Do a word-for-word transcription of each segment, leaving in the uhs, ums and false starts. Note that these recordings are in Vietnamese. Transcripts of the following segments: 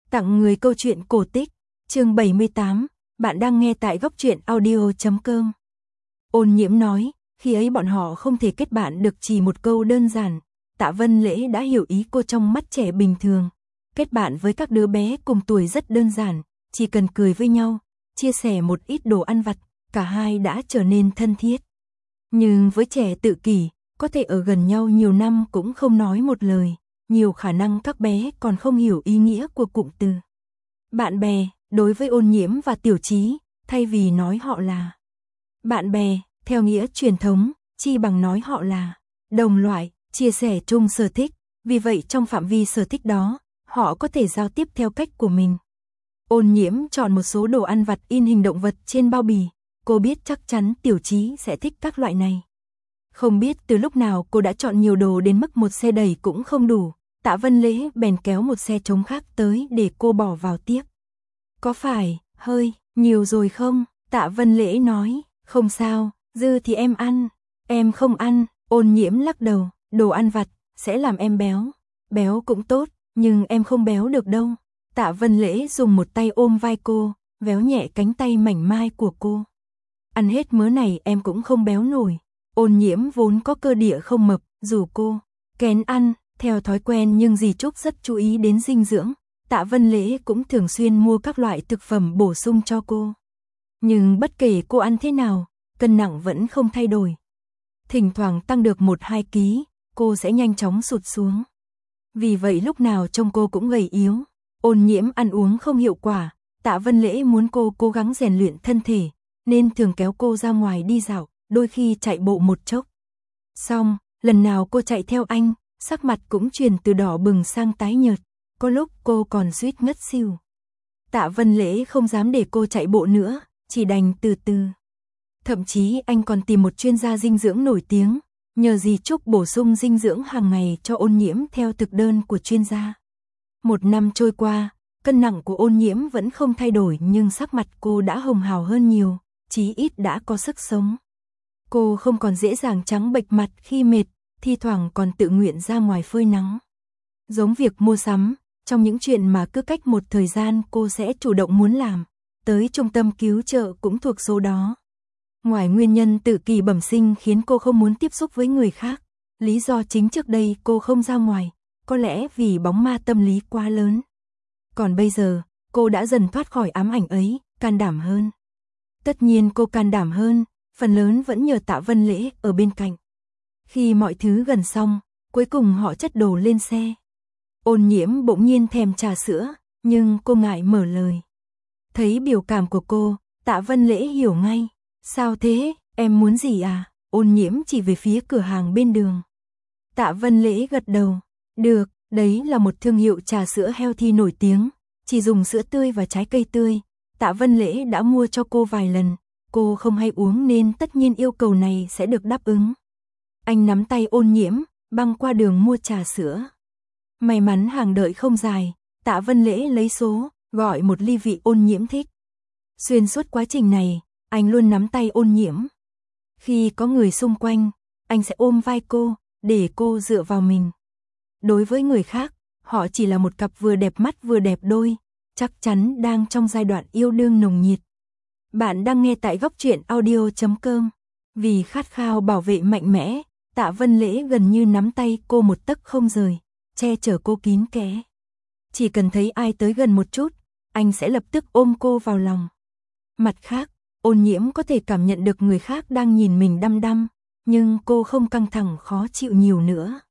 Tặng người câu chuyện cổ tích, chương bảy mươi tám, bạn đang nghe tại góc truyện audio chấm com. Ôn Nhiễm nói, khi ấy bọn họ không thể kết bạn được chỉ một câu đơn giản, Tạ Vân Lễ đã hiểu ý cô trong mắt trẻ bình thường. Kết bạn với các đứa bé cùng tuổi rất đơn giản, chỉ cần cười với nhau, chia sẻ một ít đồ ăn vặt, cả hai đã trở nên thân thiết. Nhưng với trẻ tự kỷ, có thể ở gần nhau nhiều năm cũng không nói một lời, nhiều khả năng các bé còn không hiểu ý nghĩa của cụm từ. Bạn bè, đối với Ôn Nhiễm và Tiểu Chí, thay vì nói họ là bạn bè, theo nghĩa truyền thống, chi bằng nói họ là đồng loại, chia sẻ chung sở thích, vì vậy trong phạm vi sở thích đó, họ có thể giao tiếp theo cách của mình. Ôn Nhiễm chọn một số đồ ăn vặt in hình động vật trên bao bì, cô biết chắc chắn Tiểu Chí sẽ thích các loại này. Không biết từ lúc nào cô đã chọn nhiều đồ đến mức một xe đẩy cũng không đủ, Tạ Vân Lễ bèn kéo một xe trống khác tới để cô bỏ vào tiếp. Có phải, hơi, nhiều rồi không? Tạ Vân Lễ nói, không sao, dư thì em ăn, em không ăn. Ôn Nhiễm lắc đầu, đồ ăn vặt, sẽ làm em béo. Béo cũng tốt, nhưng em không béo được đâu. Tạ Vân Lễ dùng một tay ôm vai cô, véo nhẹ cánh tay mảnh mai của cô. Ăn hết mớ này em cũng không béo nổi. Ôn Nhiễm vốn có cơ địa không mập, dù cô kén ăn, theo thói quen nhưng dì Trúc rất chú ý đến dinh dưỡng. Tạ Vân Lễ cũng thường xuyên mua các loại thực phẩm bổ sung cho cô. Nhưng bất kể cô ăn thế nào, cân nặng vẫn không thay đổi. Thỉnh thoảng tăng được một hai ký, cô sẽ nhanh chóng sụt xuống. Vì vậy lúc nào trông cô cũng gầy yếu. Ôn Nhiễm ăn uống không hiệu quả, Tạ Vân Lễ muốn cô cố gắng rèn luyện thân thể, nên thường kéo cô ra ngoài đi dạo, đôi khi chạy bộ một chốc. Xong, lần nào cô chạy theo anh, sắc mặt cũng chuyển từ đỏ bừng sang tái nhợt, có lúc cô còn suýt ngất xỉu. Tạ Vân Lễ không dám để cô chạy bộ nữa, chỉ đành từ từ. Thậm chí anh còn tìm một chuyên gia dinh dưỡng nổi tiếng, nhờ dì Trúc bổ sung dinh dưỡng hàng ngày cho Ôn Nhiễm theo thực đơn của chuyên gia. Một năm trôi qua, cân nặng của Ôn Nhiễm vẫn không thay đổi nhưng sắc mặt cô đã hồng hào hơn nhiều, chí ít đã có sức sống. Cô không còn dễ dàng trắng bệch mặt khi mệt, thi thoảng còn tự nguyện ra ngoài phơi nắng. Giống việc mua sắm, trong những chuyện mà cứ cách một thời gian cô sẽ chủ động muốn làm, tới trung tâm cứu trợ cũng thuộc số đó. Ngoài nguyên nhân tự kỷ bẩm sinh khiến cô không muốn tiếp xúc với người khác, lý do chính trước đây cô không ra ngoài, có lẽ vì bóng ma tâm lý quá lớn. Còn bây giờ, cô đã dần thoát khỏi ám ảnh ấy, can đảm hơn. Tất nhiên cô can đảm hơn, phần lớn vẫn nhờ Tạ Vân Lễ ở bên cạnh. Khi mọi thứ gần xong, cuối cùng họ chất đồ lên xe. Ôn Nhiễm bỗng nhiên thèm trà sữa, nhưng cô ngại mở lời. Thấy biểu cảm của cô, Tạ Vân Lễ hiểu ngay. Sao thế, em muốn gì à? Ôn Nhiễm chỉ về phía cửa hàng bên đường. Tạ Vân Lễ gật đầu. Được, đấy là một thương hiệu trà sữa healthy nổi tiếng, chỉ dùng sữa tươi và trái cây tươi. Tạ Vân Lễ đã mua cho cô vài lần, cô không hay uống nên tất nhiên yêu cầu này sẽ được đáp ứng. Anh nắm tay Ôn Nhiễm, băng qua đường mua trà sữa. May mắn hàng đợi không dài, Tạ Vân Lễ lấy số, gọi một ly vị Ôn Nhiễm thích. Xuyên suốt quá trình này, anh luôn nắm tay Ôn Nhiễm. Khi có người xung quanh, anh sẽ ôm vai cô, để cô dựa vào mình. Đối với người khác, họ chỉ là một cặp vừa đẹp mắt vừa đẹp đôi, chắc chắn đang trong giai đoạn yêu đương nồng nhiệt. Bạn đang nghe tại góc truyện audio chấm com. Vì khát khao bảo vệ mạnh mẽ, Tạ Vân Lễ gần như nắm tay cô một tấc không rời, che chở cô kín kẽ. Chỉ cần thấy ai tới gần một chút, anh sẽ lập tức ôm cô vào lòng. Mặt khác, Ôn Nhiễm có thể cảm nhận được người khác đang nhìn mình đăm đăm, nhưng cô không căng thẳng khó chịu nhiều nữa.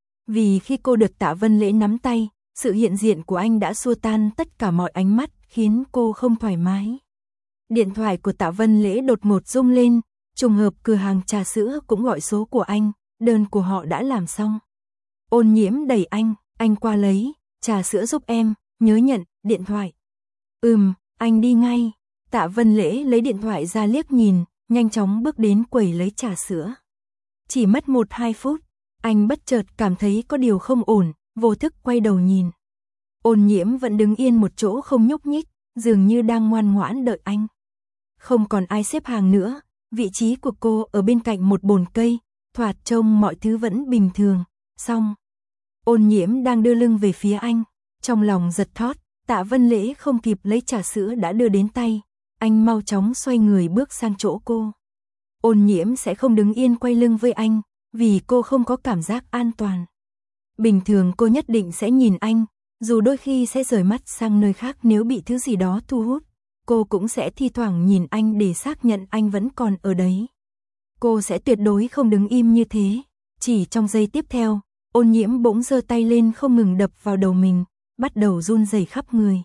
Vì khi cô được Tạ Vân Lễ nắm tay, sự hiện diện của anh đã xua tan tất cả mọi ánh mắt, khiến cô không thoải mái. Điện thoại của Tạ Vân Lễ đột ngột rung lên, trùng hợp cửa hàng trà sữa cũng gọi số của anh, đơn của họ đã làm xong. Ôn Nhiễm đẩy anh, anh qua lấy, trà sữa giúp em, nhớ nhận, điện thoại. Ừm, anh đi ngay. Tạ Vân Lễ lấy điện thoại ra liếc nhìn, nhanh chóng bước đến quầy lấy trà sữa. Chỉ mất một hai phút, anh bất chợt cảm thấy có điều không ổn, vô thức quay đầu nhìn. Ôn Nhiễm vẫn đứng yên một chỗ không nhúc nhích, dường như đang ngoan ngoãn đợi anh. Không còn ai xếp hàng nữa, vị trí của cô ở bên cạnh một bồn cây, thoạt trông mọi thứ vẫn bình thường. Xong, Ôn Nhiễm đang đưa lưng về phía anh, trong lòng giật thót, Tạ Vân Lễ không kịp lấy trà sữa đã đưa đến tay, anh mau chóng xoay người bước sang chỗ cô. Ôn Nhiễm sẽ không đứng yên quay lưng với anh, vì cô không có cảm giác an toàn. Bình thường cô nhất định sẽ nhìn anh, dù đôi khi sẽ rời mắt sang nơi khác nếu bị thứ gì đó thu hút, cô cũng sẽ thi thoảng nhìn anh để xác nhận anh vẫn còn ở đấy. Cô sẽ tuyệt đối không đứng im như thế. Chỉ trong giây tiếp theo, Ôn Nhiễm bỗng giơ tay lên không ngừng đập vào đầu mình, bắt đầu run rẩy khắp người.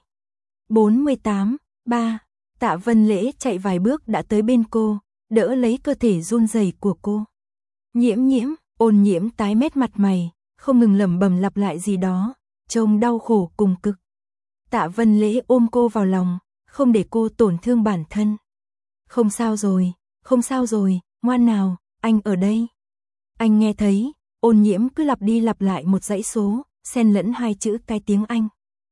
bốn mươi tám, ba, Tạ Vân Lễ chạy vài bước đã tới bên cô, đỡ lấy cơ thể run rẩy của cô. Nhiễm Nhiễm, Ôn Nhiễm tái mét mặt mày, không ngừng lẩm bẩm lặp lại gì đó, trông đau khổ cùng cực. Tạ Vân Lễ ôm cô vào lòng, không để cô tổn thương bản thân. Không sao rồi, không sao rồi, ngoan nào, anh ở đây. Anh nghe thấy, Ôn Nhiễm cứ lặp đi lặp lại một dãy số, xen lẫn hai chữ cái tiếng Anh.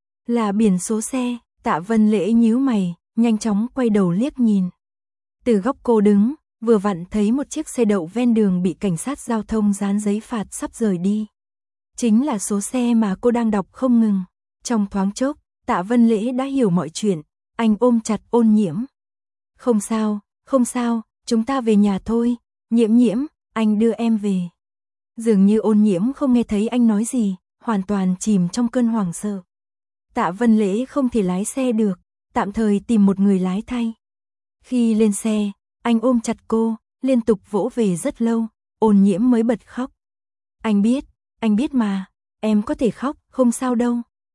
Là biển số xe. Tạ Vân Lễ nhíu mày, nhanh chóng quay đầu liếc nhìn. Từ góc cô đứng, vừa vặn thấy một chiếc xe đậu ven đường bị cảnh sát giao thông dán giấy phạt sắp rời đi. Chính là số xe mà cô đang đọc không ngừng. Trong thoáng chốc, Tạ Vân Lễ đã hiểu mọi chuyện, anh ôm chặt Ôn Nhiễm. Không sao, không sao, chúng ta về nhà thôi, Nhiễm Nhiễm, anh đưa em về. Dường như Ôn Nhiễm không nghe thấy anh nói gì, hoàn toàn chìm trong cơn hoảng sợ. Tạ Vân Lễ không thể lái xe được, tạm thời tìm một người lái thay. Khi lên xe, anh ôm chặt cô, liên tục vỗ về rất lâu, Ôn Nhiễm mới bật khóc. Anh biết, anh biết mà, em có thể khóc, không sao đâu.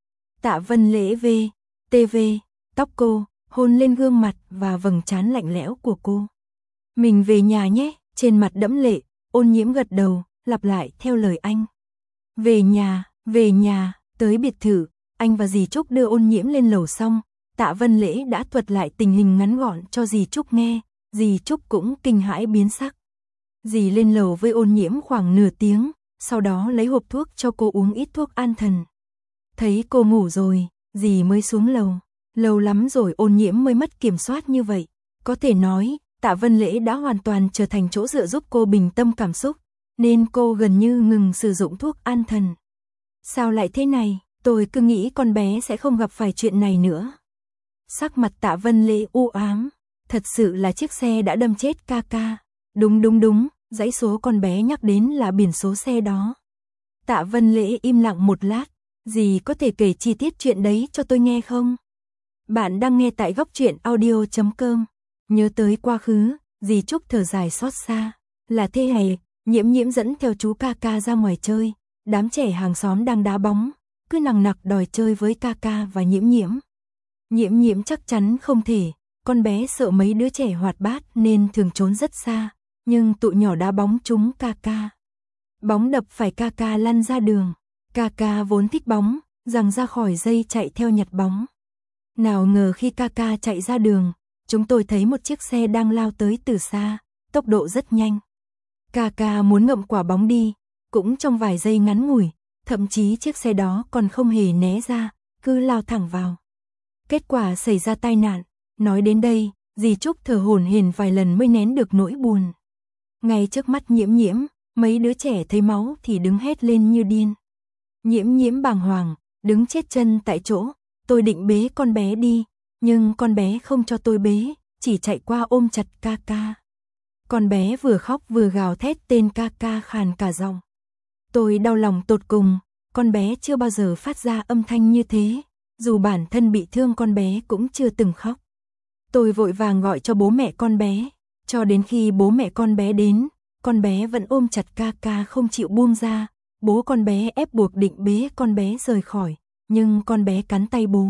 Tạ Vân Lễ về, tê vê, tóc cô, hôn lên gương mặt và vầng trán lạnh lẽo của cô. Mình về nhà nhé, trên mặt đẫm lệ, Ôn Nhiễm gật đầu, lặp lại theo lời anh. Về nhà, về nhà, tới biệt thự, anh và dì Trúc đưa Ôn Nhiễm lên lầu xong, Tạ Vân Lễ đã thuật lại tình hình ngắn gọn cho dì Trúc nghe, dì Trúc cũng kinh hãi biến sắc. Dì lên lầu với Ôn Nhiễm khoảng nửa tiếng, sau đó lấy hộp thuốc cho cô uống ít thuốc an thần. Thấy cô ngủ rồi, dì mới xuống lầu. Lâu lắm rồi Ôn Nhiễm mới mất kiểm soát như vậy. Có thể nói, Tạ Vân Lễ đã hoàn toàn trở thành chỗ dựa giúp cô bình tâm cảm xúc, nên cô gần như ngừng sử dụng thuốc an thần. Sao lại thế này, tôi cứ nghĩ con bé sẽ không gặp phải chuyện này nữa. Sắc mặt Tạ Vân Lễ u ám, thật sự là chiếc xe đã đâm chết ca ca. Đúng đúng đúng, dãy số con bé nhắc đến là biển số xe đó. Tạ Vân Lễ im lặng một lát, dì có thể kể chi tiết chuyện đấy cho tôi nghe không? Bạn đang nghe tại góc truyện audio chấm com. Nhớ tới quá khứ, dì Trúc thở dài xót xa. Là thế này, Nhiễm Nhiễm dẫn theo chú ca ca ra ngoài chơi, đám trẻ hàng xóm đang đá bóng, cứ nằng nặc đòi chơi với ca ca và Nhiễm Nhiễm. Nhiễm Nhiễm chắc chắn không thể, con bé sợ mấy đứa trẻ hoạt bát nên thường trốn rất xa, nhưng tụi nhỏ đá bóng trúng ca ca. Bóng đập phải ca ca lăn ra đường, ca ca vốn thích bóng, giằng ra khỏi dây chạy theo nhặt bóng. Nào ngờ khi ca ca chạy ra đường, chúng tôi thấy một chiếc xe đang lao tới từ xa, tốc độ rất nhanh. Ca ca muốn ngậm quả bóng đi, cũng trong vài giây ngắn ngủi, thậm chí chiếc xe đó còn không hề né ra, cứ lao thẳng vào. Kết quả xảy ra tai nạn, nói đến đây, dì Trúc thở hổn hển vài lần mới nén được nỗi buồn. Ngay trước mắt Nhiễm Nhiễm, mấy đứa trẻ thấy máu thì đứng hét lên như điên. Nhiễm Nhiễm bàng hoàng, đứng chết chân tại chỗ, tôi định bế con bé đi, nhưng con bé không cho tôi bế, chỉ chạy qua ôm chặt ca ca. Con bé vừa khóc vừa gào thét tên ca ca khàn cả giọng. Tôi đau lòng tột cùng, con bé chưa bao giờ phát ra âm thanh như thế, dù bản thân bị thương con bé cũng chưa từng khóc. Tôi vội vàng gọi cho bố mẹ con bé, cho đến khi bố mẹ con bé đến, con bé vẫn ôm chặt ca ca không chịu buông ra, bố con bé ép buộc định bế con bé rời khỏi, nhưng con bé cắn tay bố.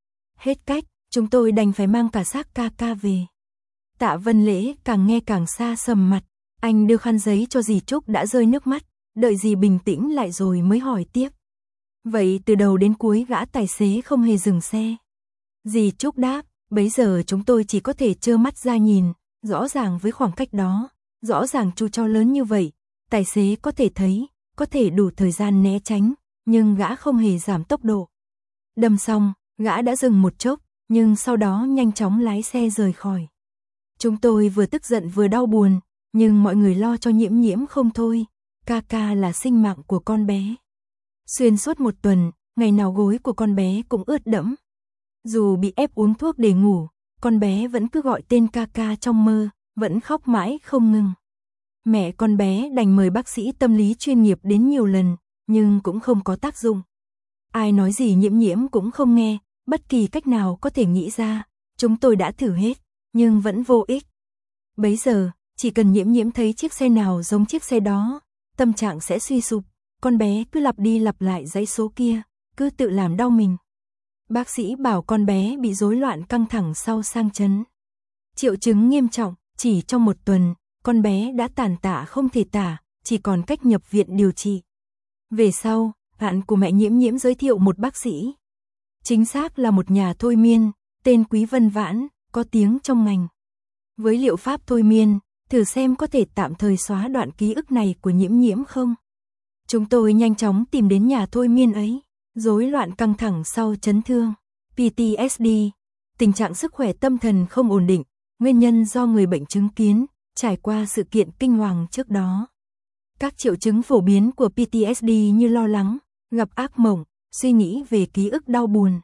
Hết cách, chúng tôi đành phải mang cả xác ca ca về. Tạ Vân Lễ càng nghe càng xa sầm mặt, anh đưa khăn giấy cho dì Trúc đã rơi nước mắt, đợi dì bình tĩnh lại rồi mới hỏi tiếp. Vậy từ đầu đến cuối gã tài xế không hề dừng xe. Dì Trúc đáp, bấy giờ chúng tôi chỉ có thể trơ mắt ra nhìn, rõ ràng với khoảng cách đó, rõ ràng chu cho lớn như vậy, tài xế có thể thấy, có thể đủ thời gian né tránh, nhưng gã không hề giảm tốc độ. Đâm xong, gã đã dừng một chốc, nhưng sau đó nhanh chóng lái xe rời khỏi. Chúng tôi vừa tức giận vừa đau buồn, nhưng mọi người lo cho Nhiễm Nhiễm không thôi, ca ca là sinh mạng của con bé. Xuyên suốt một tuần, ngày nào gối của con bé cũng ướt đẫm. Dù bị ép uống thuốc để ngủ, con bé vẫn cứ gọi tên ca ca trong mơ, vẫn khóc mãi không ngừng. Mẹ con bé đành mời bác sĩ tâm lý chuyên nghiệp đến nhiều lần, nhưng cũng không có tác dụng. Ai nói gì Nhiễm Nhiễm cũng không nghe, bất kỳ cách nào có thể nghĩ ra, chúng tôi đã thử hết, nhưng vẫn vô ích. Bấy giờ, chỉ cần Nhiễm Nhiễm thấy chiếc xe nào giống chiếc xe đó, tâm trạng sẽ suy sụp, con bé cứ lặp đi lặp lại dãy số kia, cứ tự làm đau mình. Bác sĩ bảo con bé bị rối loạn căng thẳng sau sang chấn. Triệu chứng nghiêm trọng, chỉ trong một tuần, con bé đã tàn tạ không thể tả, chỉ còn cách nhập viện điều trị. Về sau, bạn của mẹ Nhiễm Nhiễm giới thiệu một bác sĩ. Chính xác là một nhà thôi miên, tên Quý Vân Vãn, có tiếng trong ngành. Với liệu pháp thôi miên, thử xem có thể tạm thời xóa đoạn ký ức này của Nhiễm Nhiễm không. Chúng tôi nhanh chóng tìm đến nhà thôi miên ấy. Rối loạn căng thẳng sau chấn thương, pê tê ét đê, tình trạng sức khỏe tâm thần không ổn định, nguyên nhân do người bệnh chứng kiến, trải qua sự kiện kinh hoàng trước đó. Các triệu chứng phổ biến của pê tê ét đê như lo lắng, gặp ác mộng, suy nghĩ về ký ức đau buồn.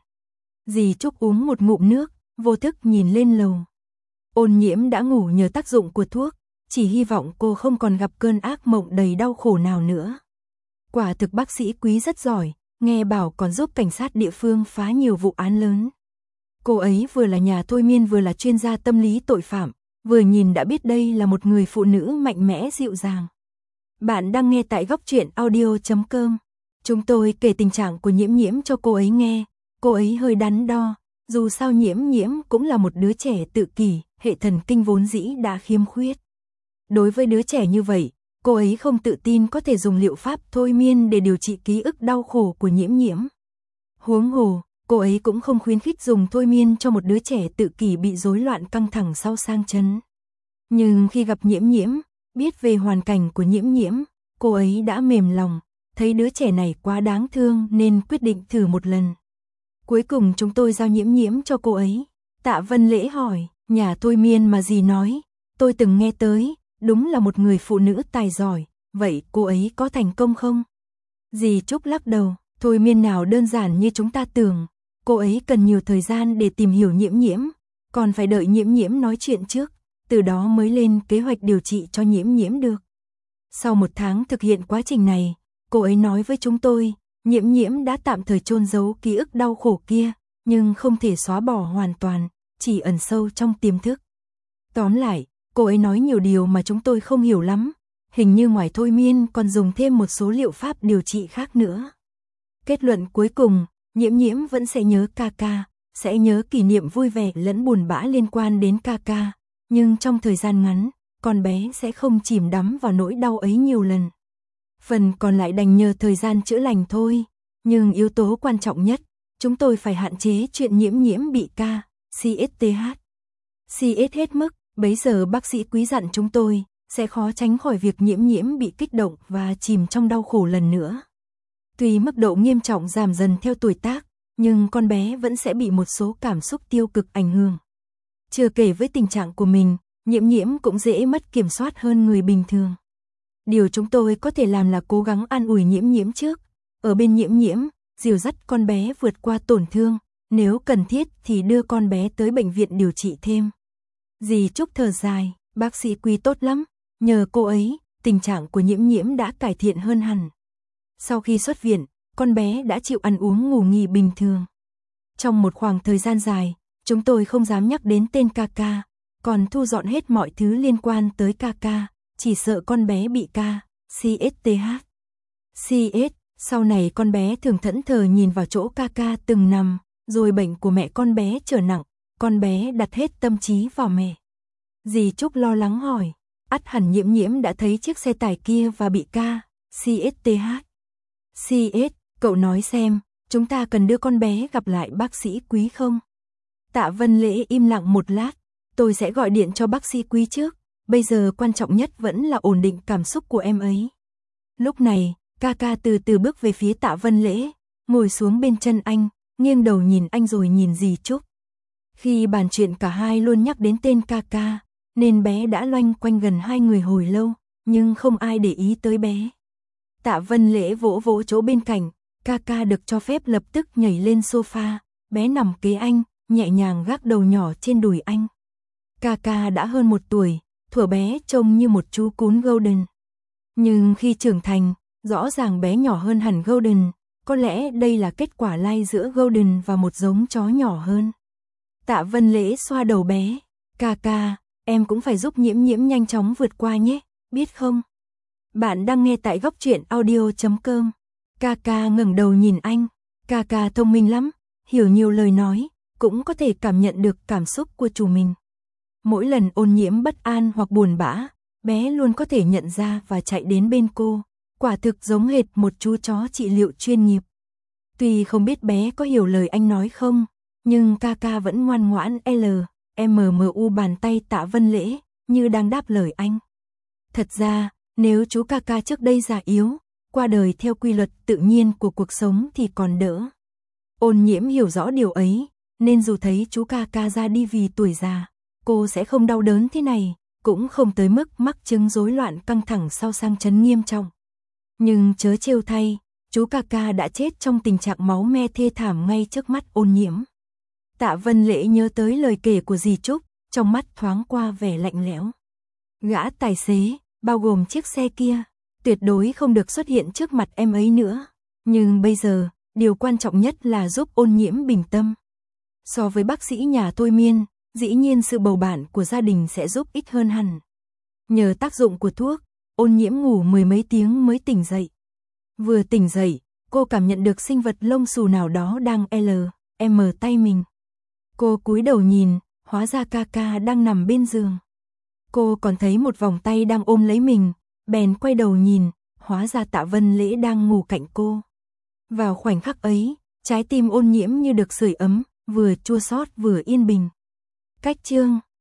Dì Trúc uống một ngụm nước, vô thức nhìn lên lầu. Ôn Nhiễm đã ngủ nhờ tác dụng của thuốc, chỉ hy vọng cô không còn gặp cơn ác mộng đầy đau khổ nào nữa. Quả thực bác sĩ Quý rất giỏi, nghe bảo còn giúp cảnh sát địa phương phá nhiều vụ án lớn. Cô ấy vừa là nhà thôi miên vừa là chuyên gia tâm lý tội phạm, vừa nhìn đã biết đây là một người phụ nữ mạnh mẽ dịu dàng. Bạn đang nghe tại góc truyện audio chấm com. Chúng tôi kể tình trạng của Nhiễm Nhiễm cho cô ấy nghe, cô ấy hơi đắn đo, dù sao Nhiễm Nhiễm cũng là một đứa trẻ tự kỷ, hệ thần kinh vốn dĩ đã khiếm khuyết. Đối với đứa trẻ như vậy, cô ấy không tự tin có thể dùng liệu pháp thôi miên để điều trị ký ức đau khổ của Nhiễm Nhiễm. Huống hồ, cô ấy cũng không khuyến khích dùng thôi miên cho một đứa trẻ tự kỷ bị rối loạn căng thẳng sau sang chấn. Nhưng khi gặp Nhiễm Nhiễm, biết về hoàn cảnh của Nhiễm Nhiễm, cô ấy đã mềm lòng, thấy đứa trẻ này quá đáng thương nên quyết định thử một lần. Cuối cùng chúng tôi giao Nhiễm Nhiễm cho cô ấy. Tạ Vân Lễ hỏi, nhà thôi miên mà dì nói, tôi từng nghe tới, đúng là một người phụ nữ tài giỏi, vậy cô ấy có thành công không? Dì Trúc lắc đầu, thôi miên nào đơn giản như chúng ta tưởng, cô ấy cần nhiều thời gian để tìm hiểu Nhiễm Nhiễm, còn phải đợi Nhiễm Nhiễm nói chuyện trước, từ đó mới lên kế hoạch điều trị cho Nhiễm Nhiễm được. Sau một tháng thực hiện quá trình này, cô ấy nói với chúng tôi, Nhiễm Nhiễm đã tạm thời chôn giấu ký ức đau khổ kia, nhưng không thể xóa bỏ hoàn toàn, chỉ ẩn sâu trong tiềm thức. Tóm lại, cô ấy nói nhiều điều mà chúng tôi không hiểu lắm, hình như ngoài thôi miên còn dùng thêm một số liệu pháp điều trị khác nữa. Kết luận cuối cùng, Nhiễm Nhiễm vẫn sẽ nhớ ca ca, sẽ nhớ kỷ niệm vui vẻ lẫn buồn bã liên quan đến ca ca, nhưng trong thời gian ngắn, con bé sẽ không chìm đắm vào nỗi đau ấy nhiều lần. Phần còn lại đành nhờ thời gian chữa lành thôi, nhưng yếu tố quan trọng nhất, chúng tôi phải hạn chế chuyện Nhiễm Nhiễm bị ca, xê ét tê hát. xê ét hết mức, bấy giờ bác sĩ Quý dặn chúng tôi, sẽ khó tránh khỏi việc Nhiễm Nhiễm bị kích động và chìm trong đau khổ lần nữa. Tuy mức độ nghiêm trọng giảm dần theo tuổi tác, nhưng con bé vẫn sẽ bị một số cảm xúc tiêu cực ảnh hưởng. Chưa kể với tình trạng của mình, Nhiễm Nhiễm cũng dễ mất kiểm soát hơn người bình thường. Điều chúng tôi có thể làm là cố gắng an ủi Nhiễm Nhiễm trước, ở bên Nhiễm Nhiễm, dìu dắt con bé vượt qua tổn thương, nếu cần thiết thì đưa con bé tới bệnh viện điều trị thêm. Dì Trúc thở dài, bác sĩ Quý tốt lắm, nhờ cô ấy, tình trạng của Nhiễm Nhiễm đã cải thiện hơn hẳn. Sau khi xuất viện, con bé đã chịu ăn uống ngủ nghỉ bình thường. Trong một khoảng thời gian dài, chúng tôi không dám nhắc đến tên ca ca, còn thu dọn hết mọi thứ liên quan tới ca ca, chỉ sợ con bé bị ca, xê ét tê hát. xê ét, sau này con bé thường thẫn thờ nhìn vào chỗ ca ca từng nằm, rồi bệnh của mẹ con bé trở nặng, con bé đặt hết tâm trí vào mẹ. Dì Trúc lo lắng hỏi, ắt hẳn Nhiễm Nhiễm đã thấy chiếc xe tải kia và bị ca, xê ét tê hát. xê ét, cậu nói xem, chúng ta cần đưa con bé gặp lại bác sĩ Quý không? Tạ Vân Lễ im lặng một lát, tôi sẽ gọi điện cho bác sĩ Quý trước, bây giờ quan trọng nhất vẫn là ổn định cảm xúc của em ấy. Lúc này, ca ca từ từ bước về phía Tạ Vân Lễ, ngồi xuống bên chân anh, nghiêng đầu nhìn anh rồi nhìn dì Trúc. Khi bàn chuyện cả hai luôn nhắc đến tên ca ca, nên bé đã loanh quanh gần hai người hồi lâu, nhưng không ai để ý tới bé. Tạ Vân Lễ vỗ vỗ chỗ bên cạnh, ca ca được cho phép lập tức nhảy lên sofa, bé nằm kế anh, nhẹ nhàng gác đầu nhỏ trên đùi anh. Ca ca đã hơn một tuổi, thuở bé trông như một chú cún Golden. Nhưng khi trưởng thành, rõ ràng bé nhỏ hơn hẳn Golden, có lẽ đây là kết quả lai giữa Golden và một giống chó nhỏ hơn. Tạ Vân Lễ xoa đầu bé, ca ca, em cũng phải giúp Nhiễm Nhiễm nhanh chóng vượt qua nhé, biết không? Bạn đang nghe tại góc truyện audio chấm com. Ca ca ngẩng đầu nhìn anh, ca ca thông minh lắm, hiểu nhiều lời nói, cũng có thể cảm nhận được cảm xúc của chủ mình. Mỗi lần Ôn Nhiễm bất an hoặc buồn bã, bé luôn có thể nhận ra và chạy đến bên cô, quả thực giống hệt một chú chó trị liệu chuyên nghiệp. Tuy không biết bé có hiểu lời anh nói không, nhưng ca ca vẫn ngoan ngoãn L, M M U bàn tay Tạ Vân Lễ, như đang đáp lời anh. Thật ra, nếu chú ca ca trước đây già yếu, qua đời theo quy luật tự nhiên của cuộc sống thì còn đỡ. Ôn Nhiễm hiểu rõ điều ấy, nên dù thấy chú ca ca ra đi vì tuổi già, cô sẽ không đau đớn thế này, cũng không tới mức mắc chứng rối loạn căng thẳng sau sang chấn nghiêm trọng. Nhưng chớ trêu thay, chú ca ca đã chết trong tình trạng máu me thê thảm ngay trước mắt Ôn Nhiễm. Tạ Vân Lễ nhớ tới lời kể của dì Trúc, trong mắt thoáng qua vẻ lạnh lẽo. Gã tài xế, bao gồm chiếc xe kia, tuyệt đối không được xuất hiện trước mặt em ấy nữa. Nhưng bây giờ, điều quan trọng nhất là giúp Ôn Nhiễm bình tâm. So với bác sĩ nhà thôi miên, dĩ nhiên sự bầu bạn của gia đình sẽ giúp ích hơn hẳn. Nhờ tác dụng của thuốc, Ôn Nhiễm ngủ mười mấy tiếng mới tỉnh dậy. Vừa tỉnh dậy, cô cảm nhận được sinh vật lông xù nào đó đang L, M tay mình. Cô cúi đầu nhìn, hóa ra ca ca đang nằm bên giường. Cô còn thấy một vòng tay đang ôm lấy mình, bèn quay đầu nhìn, hóa ra Tạ Vân Lễ đang ngủ cạnh cô. Vào khoảnh khắc ấy, trái tim Ôn Nhiễm như được sưởi ấm, vừa chua xót vừa yên bình. Cách chương